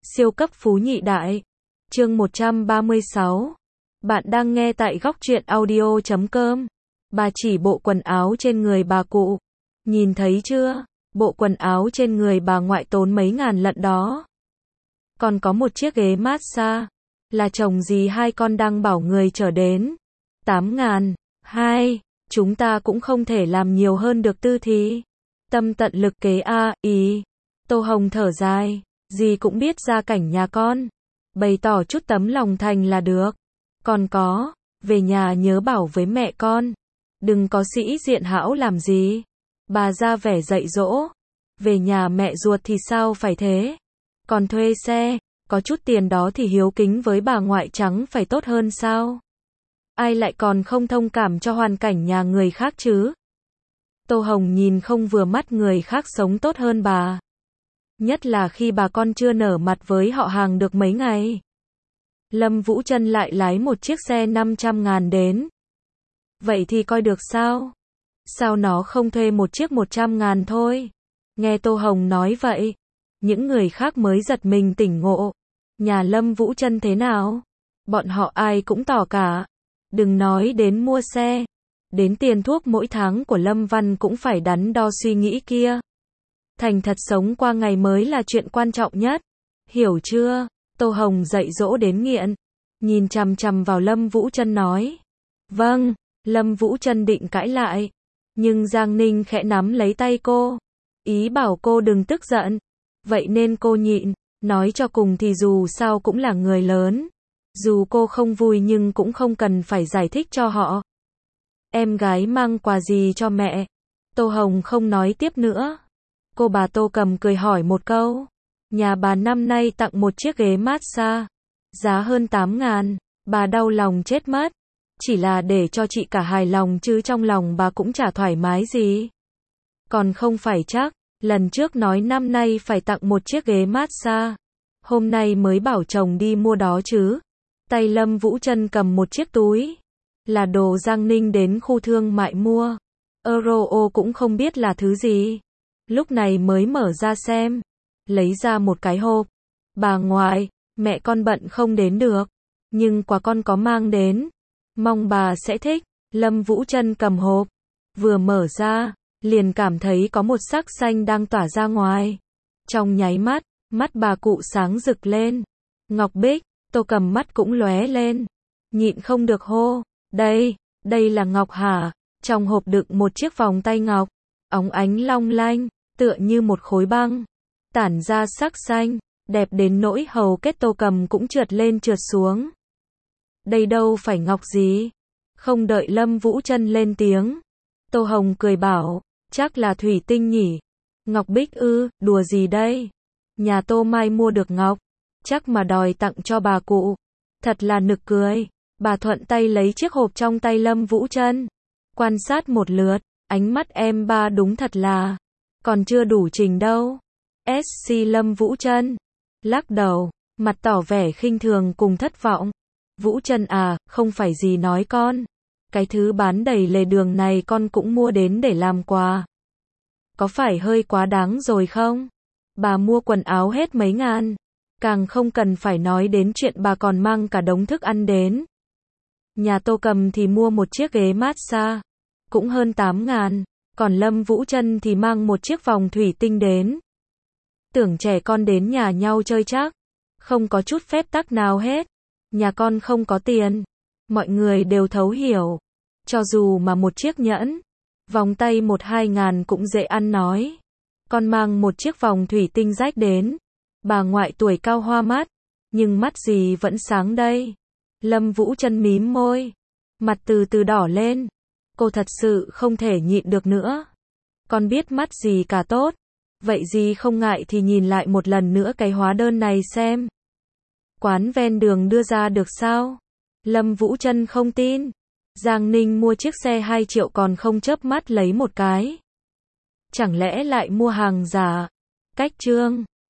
Siêu cấp phú nhị đại. Chương 136. Bạn đang nghe tại góc truyện audio.com. Bà chỉ bộ quần áo trên người bà cụ. Nhìn thấy chưa? Bộ quần áo trên người bà ngoại tốn mấy ngàn lận đó. Còn có một chiếc ghế massage. Là chồng dì hai con đang bảo người chở đến. 8.000. Hai. Chúng ta cũng không thể làm nhiều hơn được tư thì. Tâm tận lực kế a, ý. Tô Hồng thở dài. Dì cũng biết gia cảnh nhà con. Bày tỏ chút tấm lòng thành là được. Còn có, về nhà nhớ bảo với mẹ con. Đừng có sĩ diện hão làm gì. Bà ra vẻ dạy dỗ. Về nhà mẹ ruột thì sao phải thế. Còn thuê xe, có chút tiền đó thì hiếu kính với bà ngoại chẳng phải tốt hơn sao. Ai lại còn không thông cảm cho hoàn cảnh nhà người khác chứ. Tô Hồng nhìn không vừa mắt người khác sống tốt hơn bà. Nhất là khi bà con chưa nở mặt với họ hàng được mấy ngày. Lâm Vũ Trân lại lái một chiếc xe 500.000 đến. Vậy thì coi được sao? Sao nó không thuê một chiếc 100.000 thôi? Nghe Tô Hồng nói vậy, những người khác mới giật mình tỉnh ngộ. Nhà Lâm Vũ Trân thế nào? Bọn họ ai cũng tỏ cả. Đừng nói đến mua xe. Đến tiền thuốc mỗi tháng của Lâm Văn cũng phải đắn đo suy nghĩ kia. Thành thật sống qua ngày mới là chuyện quan trọng nhất. Hiểu chưa? Tô Hồng dạy dỗ đến nghiện. Nhìn chằm chằm vào Lâm Vũ Trân nói. Vâng, Lâm Vũ Trân định cãi lại. Nhưng Giang Ninh khẽ nắm lấy tay cô. Ý bảo cô đừng tức giận. Vậy nên cô nhịn. Nói cho cùng thì dù sao cũng là người lớn. Dù cô không vui nhưng cũng không cần phải giải thích cho họ. Em gái mang quà gì cho mẹ? Tô Hồng không nói tiếp nữa. Cô bà Tô cầm cười hỏi một câu. Nhà bà năm nay tặng một chiếc ghế massage. Giá hơn 8.000. Bà đau lòng chết mất. Chỉ là để cho chị cả hài lòng chứ trong lòng bà cũng chả thoải mái gì. Còn không phải chắc. Lần trước nói năm nay phải tặng một chiếc ghế massage. Hôm nay mới bảo chồng đi mua đó chứ. Tay Lâm Vũ Trân cầm một chiếc túi. Là đồ Giang Ninh đến khu thương mại mua. Euro cũng không biết là thứ gì. Lúc này mới mở ra xem. Lấy ra một cái hộp. Bà ngoại, mẹ con bận không đến được. Nhưng quà con có mang đến. Mong bà sẽ thích. Lâm Vũ Trân cầm hộp. Vừa mở ra, liền cảm thấy có một sắc xanh đang tỏa ra ngoài. Trong nháy mắt, mắt bà cụ sáng rực lên. Ngọc Bích, Tô cầm mắt cũng lóe lên. Nhịn không được hô. Đây là ngọc hả? Trong hộp đựng một chiếc vòng tay ngọc. Óng ánh long lanh, tựa như một khối băng. Tản ra sắc xanh, đẹp đến nỗi hầu kết Tô cầm cũng trượt lên trượt xuống. Đây đâu phải ngọc gì? Không đợi Lâm Vũ Trân lên tiếng. Tô Hồng cười bảo, chắc là thủy tinh nhỉ. Ngọc Bích ư, đùa gì đây? Nhà Tô Mai mua được ngọc. Chắc mà đòi tặng cho bà cụ. Thật là nực cười. Bà thuận tay lấy chiếc hộp trong tay Lâm Vũ Trân. Quan sát một lượt, ánh mắt em ba đúng thật là. Còn chưa đủ trình đâu. SC Lâm Vũ Trân. Lắc đầu, mặt tỏ vẻ khinh thường cùng thất vọng. Vũ Trân à, không phải gì nói con. Cái thứ bán đầy lề đường này con cũng mua đến để làm quà. Có phải hơi quá đáng rồi không? Bà mua quần áo hết mấy ngàn. Càng không cần phải nói đến chuyện bà còn mang cả đống thức ăn đến. Nhà Tô cầm thì mua một chiếc ghế massage. Cũng hơn 8.000. Còn Lâm Vũ Trân thì mang một chiếc vòng thủy tinh đến. Tưởng trẻ con đến nhà nhau chơi chắc. Không có chút phép tắc nào hết. Nhà con không có tiền. Mọi người đều thấu hiểu. Cho dù mà một chiếc nhẫn, vòng tay 1-2 ngàn cũng dễ ăn nói. Con mang một chiếc vòng thủy tinh rách đến. Bà ngoại tuổi cao hoa mắt. Nhưng mắt gì vẫn sáng đây. Lâm Vũ Trân mím môi. Mặt từ từ đỏ lên. Cô thật sự không thể nhịn được nữa. Con biết mắt gì cả tốt. Vậy gì không ngại thì nhìn lại một lần nữa cái hóa đơn này xem. Quán ven đường đưa ra được sao? Lâm Vũ Trân không tin. Giang Ninh mua chiếc xe 2 triệu còn không chớp mắt lấy một cái. Chẳng lẽ lại mua hàng giả? Cách chương